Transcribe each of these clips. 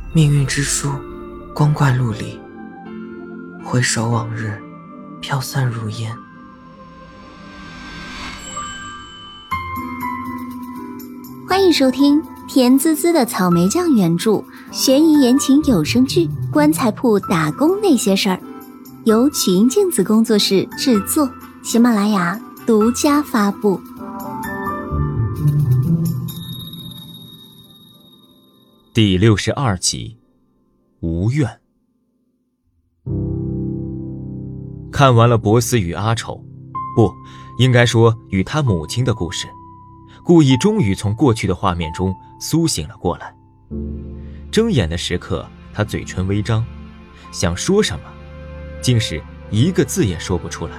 命运之书，光怪陆离，回首往日，飘散如烟。 欢迎收听甜滋滋的草莓酱原著悬疑言情有声剧《棺材铺打工那些事儿》，由曲音镜子工作室制作，喜马拉雅独家发布。 第62集，无怨。看完了博斯与阿丑，不，应该说与他母亲的故事，顾意终于从过去的画面中苏醒了过来。睁眼的时刻，他嘴唇微张，想说什么，竟是一个字也说不出来。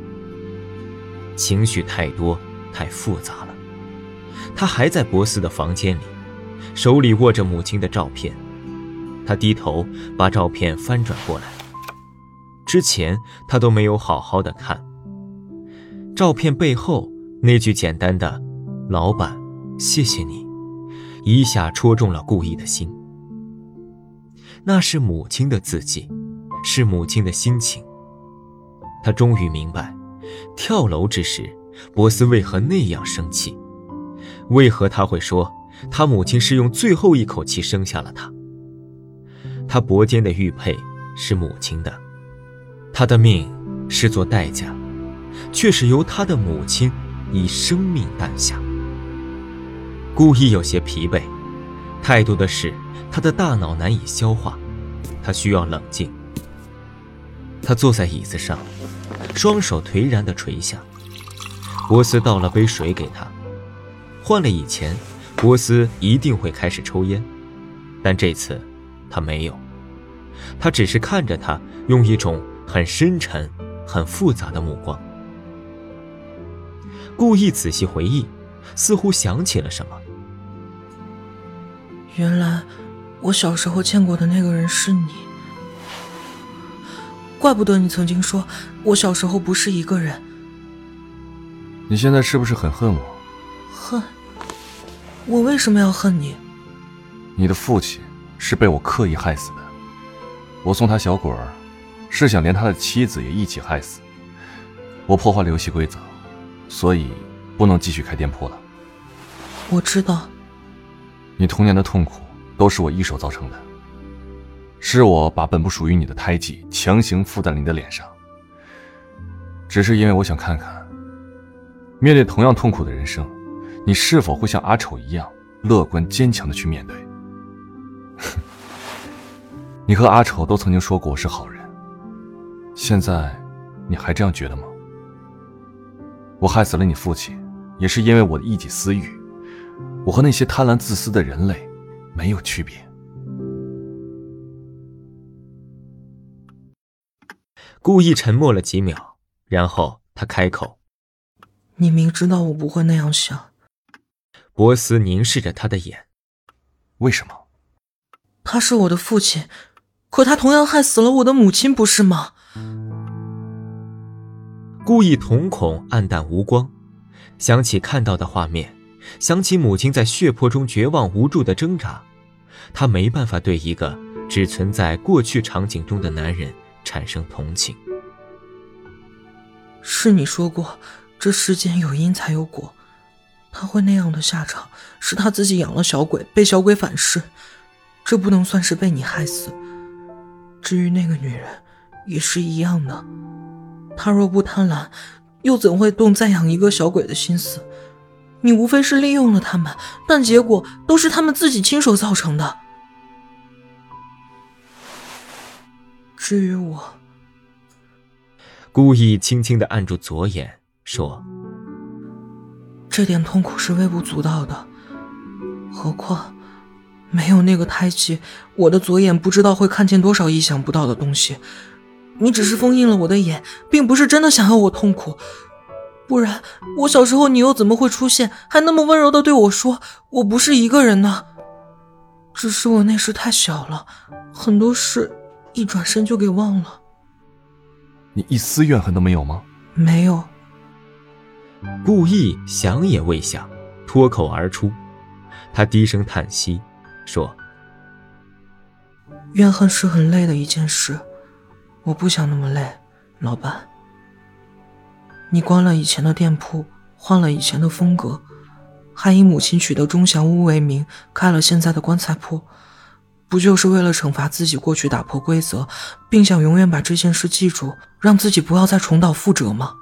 情绪太多，太复杂了。他还在博斯的房间里，手里握着母亲的照片。他低头把照片翻转过来，之前他都没有好好的看。照片背后那句简单的“老板，谢谢你”，一下戳中了顾意的心。那是母亲的字迹，是母亲的心情。他终于明白，跳楼之时，博斯为何那样生气，为何他会说他母亲是用最后一口气生下了他。他脖间的玉佩是母亲的，他的命视作代价，却是由他的母亲以生命担下。顾意有些疲惫，太多的事他的大脑难以消化，他需要冷静。他坐在椅子上，双手颓然地垂下。博斯倒了杯水给他。换了以前，博斯一定会开始抽烟，但这次他没有。他只是看着他，用一种很深沉很复杂的目光。顾意仔细回忆，似乎想起了什么。 原来我小时候见过的那个人是你，怪不得你曾经说我小时候不是一个人。 你现在是不是很恨我？ 恨？我为什么要恨你？ 你的父亲是被我刻意害死的，我送他小鬼儿，是想连他的妻子也一起害死。我破坏了游戏规则，所以不能继续开店铺了。 我知道。 你童年的痛苦都是我一手造成的，是我把本不属于你的胎记强行附在了你的脸上，只是因为我想看看，面对同样痛苦的人生，你是否会像阿丑一样乐观坚强地去面对。你和阿丑都曾经说过我是好人，现在你还这样觉得吗？我害死了你父亲，也是因为我的一己私欲，我和那些贪婪自私的人类没有区别。 顾意沉默了几秒，然后他开口： 你明知道我不会那样想。 博斯凝视着他的眼。 为什么？ 他是我的父亲，可他同样害死了我的母亲，不是吗？ 顾意瞳孔暗淡无光，想起看到的画面，想起母亲在血泊中绝望无助的挣扎，他没办法对一个只存在过去场景中的男人产生同情。 是你说过，这世间有因才有果，他会那样的下场，是他自己养了小鬼，被小鬼反噬，这不能算是被你害死。至于那个女人，也是一样的，她若不贪婪，又怎会动再养一个小鬼的心思？你无非是利用了他们，但结果都是他们自己亲手造成的。至于我， 顾意轻轻地按住左眼，说： 这点痛苦是微不足道的，何况没有那个胎记，我的左眼不知道会看见多少意想不到的东西。你只是封印了我的眼，并不是真的想要我痛苦，不然我小时候你又怎么会出现，还那么温柔地对我说我不是一个人呢？只是我那时太小了，很多事一转身就给忘了。 你一丝怨恨都没有吗？ 没有。 顾意想也未想，脱口而出。他低声叹息，说： 怨恨是很累的一件事，我不想那么累，老板。你关了以前的店铺，换了以前的风格，还以母亲取得钟祥屋为名开了现在的棺材铺，不就是为了惩罚自己过去打破规则，并想永远把这件事记住，让自己不要再重蹈覆辙吗？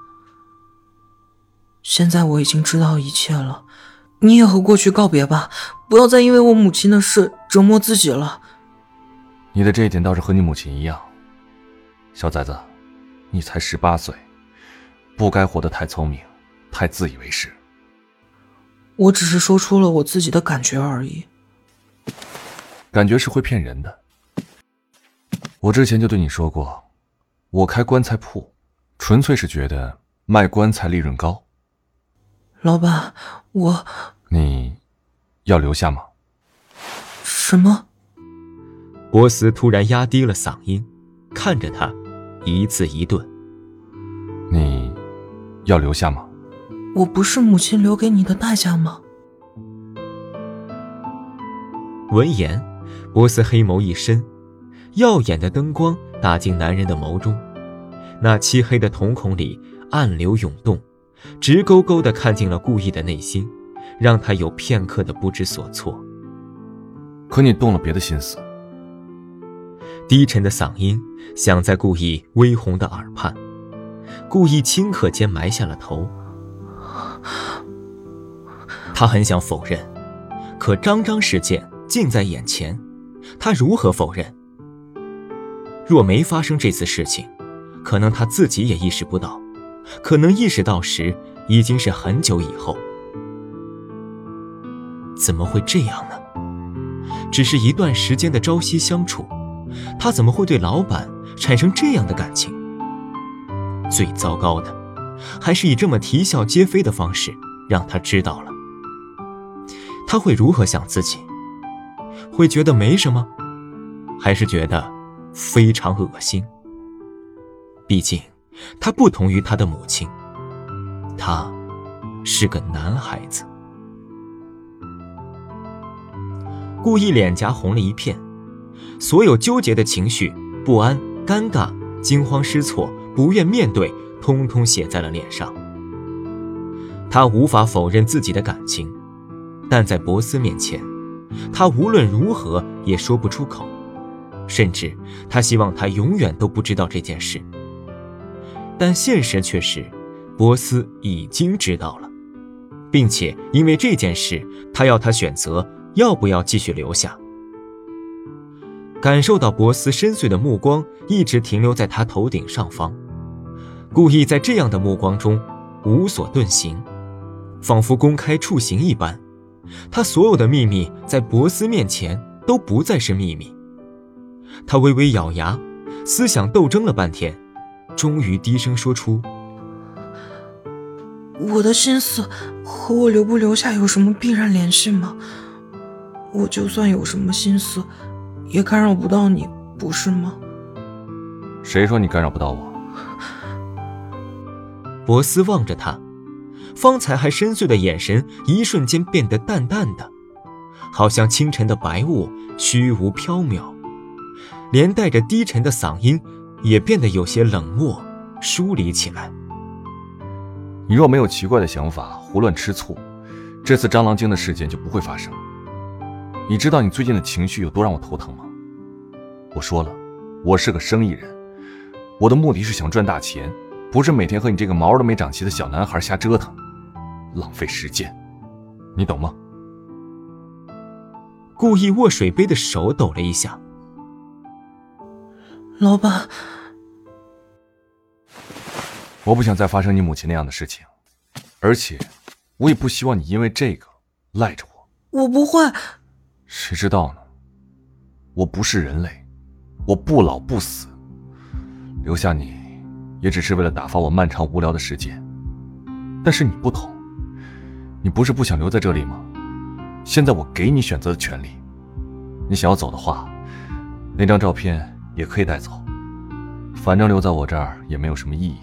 现在我已经知道一切了，你也和过去告别吧，不要再因为我母亲的事折磨自己了。 你的这一点倒是和你母亲一样。小崽子，你才18岁，不该活得太聪明，太自以为是。 我只是说出了我自己的感觉而已。 感觉是会骗人的。我之前就对你说过，我开棺材铺，纯粹是觉得卖棺材利润高。 老板， 你要留下吗？ 什么？ 波斯突然压低了嗓音，看着他，一字一顿。 你要留下吗？ 我不是母亲留给你的代价吗？ 闻言，波斯黑眸一深，耀眼的灯光打进男人的眸中，那漆黑的瞳孔里暗流涌动，直勾勾地看进了顾意的内心，让他有片刻的不知所措。 可你动了别的心思。 低沉的嗓音响在顾意微红的耳畔，顾意顷刻间埋下了头。他很想否认，可张张事件近在眼前，他如何否认？若没发生这次事情，可能他自己也意识不到，可能意识到时已经是很久以后。怎么会这样呢？只是一段时间的朝夕相处，他怎么会对老板产生这样的感情？最糟糕的，还是以这么啼笑皆非的方式让他知道了。他会如何想自己？会觉得没什么，还是觉得非常恶心？毕竟他不同于他的母亲，他是个男孩子。顾意脸颊红了一片，所有纠结的情绪，不安、尴尬、惊慌失措、不愿面对，通通写在了脸上。他无法否认自己的感情，但在博斯面前，他无论如何也说不出口，甚至他希望他永远都不知道这件事。但现实却是，博斯已经知道了，并且因为这件事，他要他选择要不要继续留下。感受到博斯深邃的目光一直停留在他头顶上方，故意在这样的目光中无所遁形，仿佛公开处刑一般。他所有的秘密在博斯面前都不再是秘密。他微微咬牙，思想斗争了半天，终于低声说出： 我的心思和我留不留下有什么必然联系吗？我就算有什么心思，也干扰不到你，不是吗？ 谁说你干扰不到我？ 博斯望着他，方才还深邃的眼神一瞬间变得淡淡的，好像清晨的白雾，虚无缥缈，连带着低沉的嗓音也变得有些冷漠疏离起来。 你若没有奇怪的想法，胡乱吃醋，这次蟑螂精的事件就不会发生。你知道你最近的情绪有多让我头疼吗？我说了，我是个生意人，我的目的是想赚大钱，不是每天和你这个毛都没长齐的小男孩瞎折腾，浪费时间，你懂吗？ 故意握水杯的手抖了一下。 老板， 我不想再发生你母亲那样的事情，而且我也不希望你因为这个赖着我。 我不会。 谁知道呢？我不是人类，我不老不死，留下你也只是为了打发我漫长无聊的时间。但是你不同，你不是不想留在这里吗？现在我给你选择的权利，你想要走的话，那张照片也可以带走，反正留在我这儿也没有什么意义。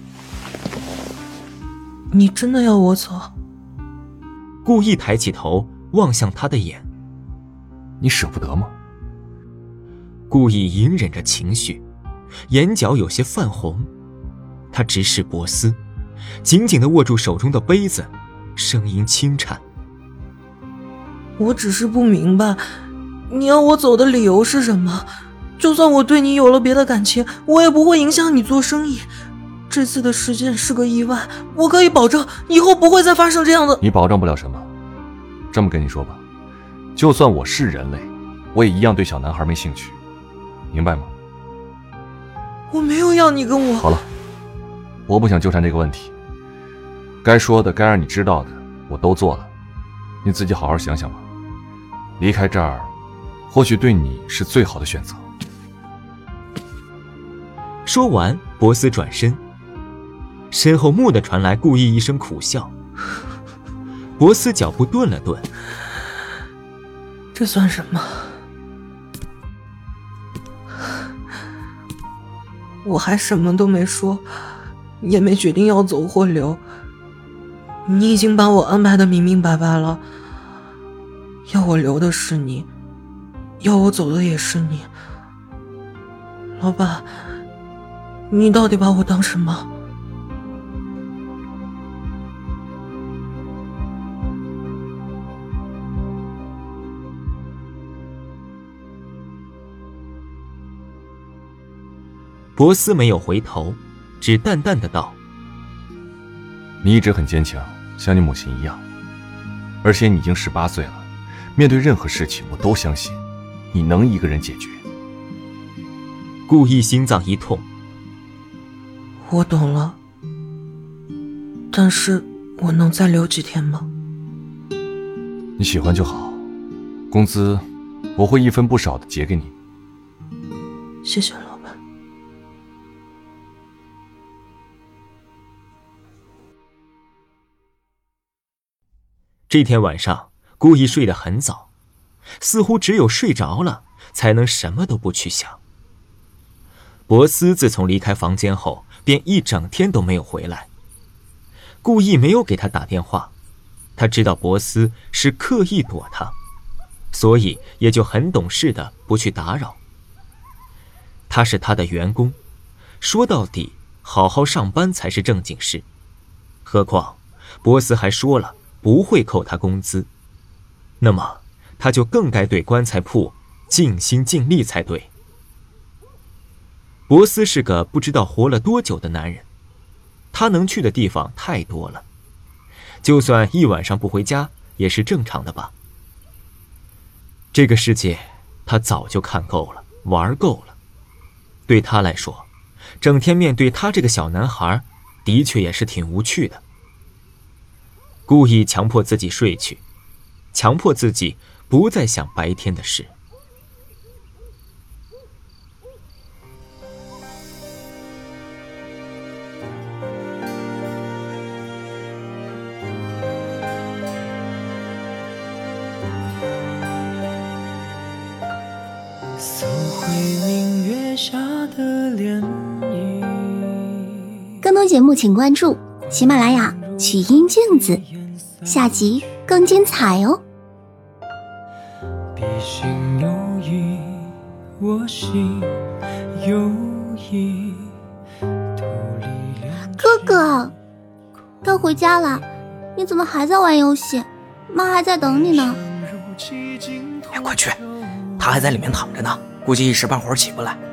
你真的要我走？ 故意抬起头望向他的眼。 你舍不得吗？ 故意隐忍着情绪，眼角有些泛红。他直视博斯，紧紧地握住手中的杯子，声音轻颤。 我只是不明白，你要我走的理由是什么？就算我对你有了别的感情，我也不会影响你做生意。这次的事件是个意外，我可以保证以后不会再发生这样的。 你保证不了什么。这么跟你说吧，就算我是人类，我也一样对小男孩没兴趣，明白吗？ 我没有要你跟我…… 好了，我不想纠缠这个问题。该说的，该让你知道的，我都做了，你自己好好想想吧。离开这儿，或许对你是最好的选择。 说完，博斯转身，身后蓦地传来顾意一声苦笑。博斯脚步顿了顿， 这算什么？我还什么都没说，也没决定要走或留，你已经把我安排得明明白白了。要我留的是你，要我走的也是你。老板，你到底把我当什么？ 博斯没有回头，只淡淡的道： 你一直很坚强，像你母亲一样，而且你已经18岁了，面对任何事情我都相信你能一个人解决。 顾意心脏一痛。 我懂了，但是我能再留几天吗？ 你喜欢就好，工资我会一分不少的结给你。 谢谢老板。 这天晚上，顾意睡得很早，似乎只有睡着了，才能什么都不去想。博斯自从离开房间后，便一整天都没有回来。顾意没有给他打电话，他知道博斯是刻意躲他，所以也就很懂事的不去打扰。他是他的员工，说到底，好好上班才是正经事。何况，博斯还说了不会扣他工资，那么他就更该对棺材铺尽心尽力才对。博斯是个不知道活了多久的男人，他能去的地方太多了，就算一晚上不回家也是正常的吧。这个世界他早就看够了，玩够了。对他来说，整天面对他这个小男孩，的确也是挺无趣的。故意强迫自己睡去，强迫自己不再想白天的事。 搜回明月下的涟漪。 更多节目请关注喜马拉雅曲音镜子，下集更精彩哦。 笔心有意，我心有意。 哥哥，该回家了，你怎么还在玩游戏？妈还在等你呢。 快去，他还在里面躺着呢，估计一时半会儿起不来。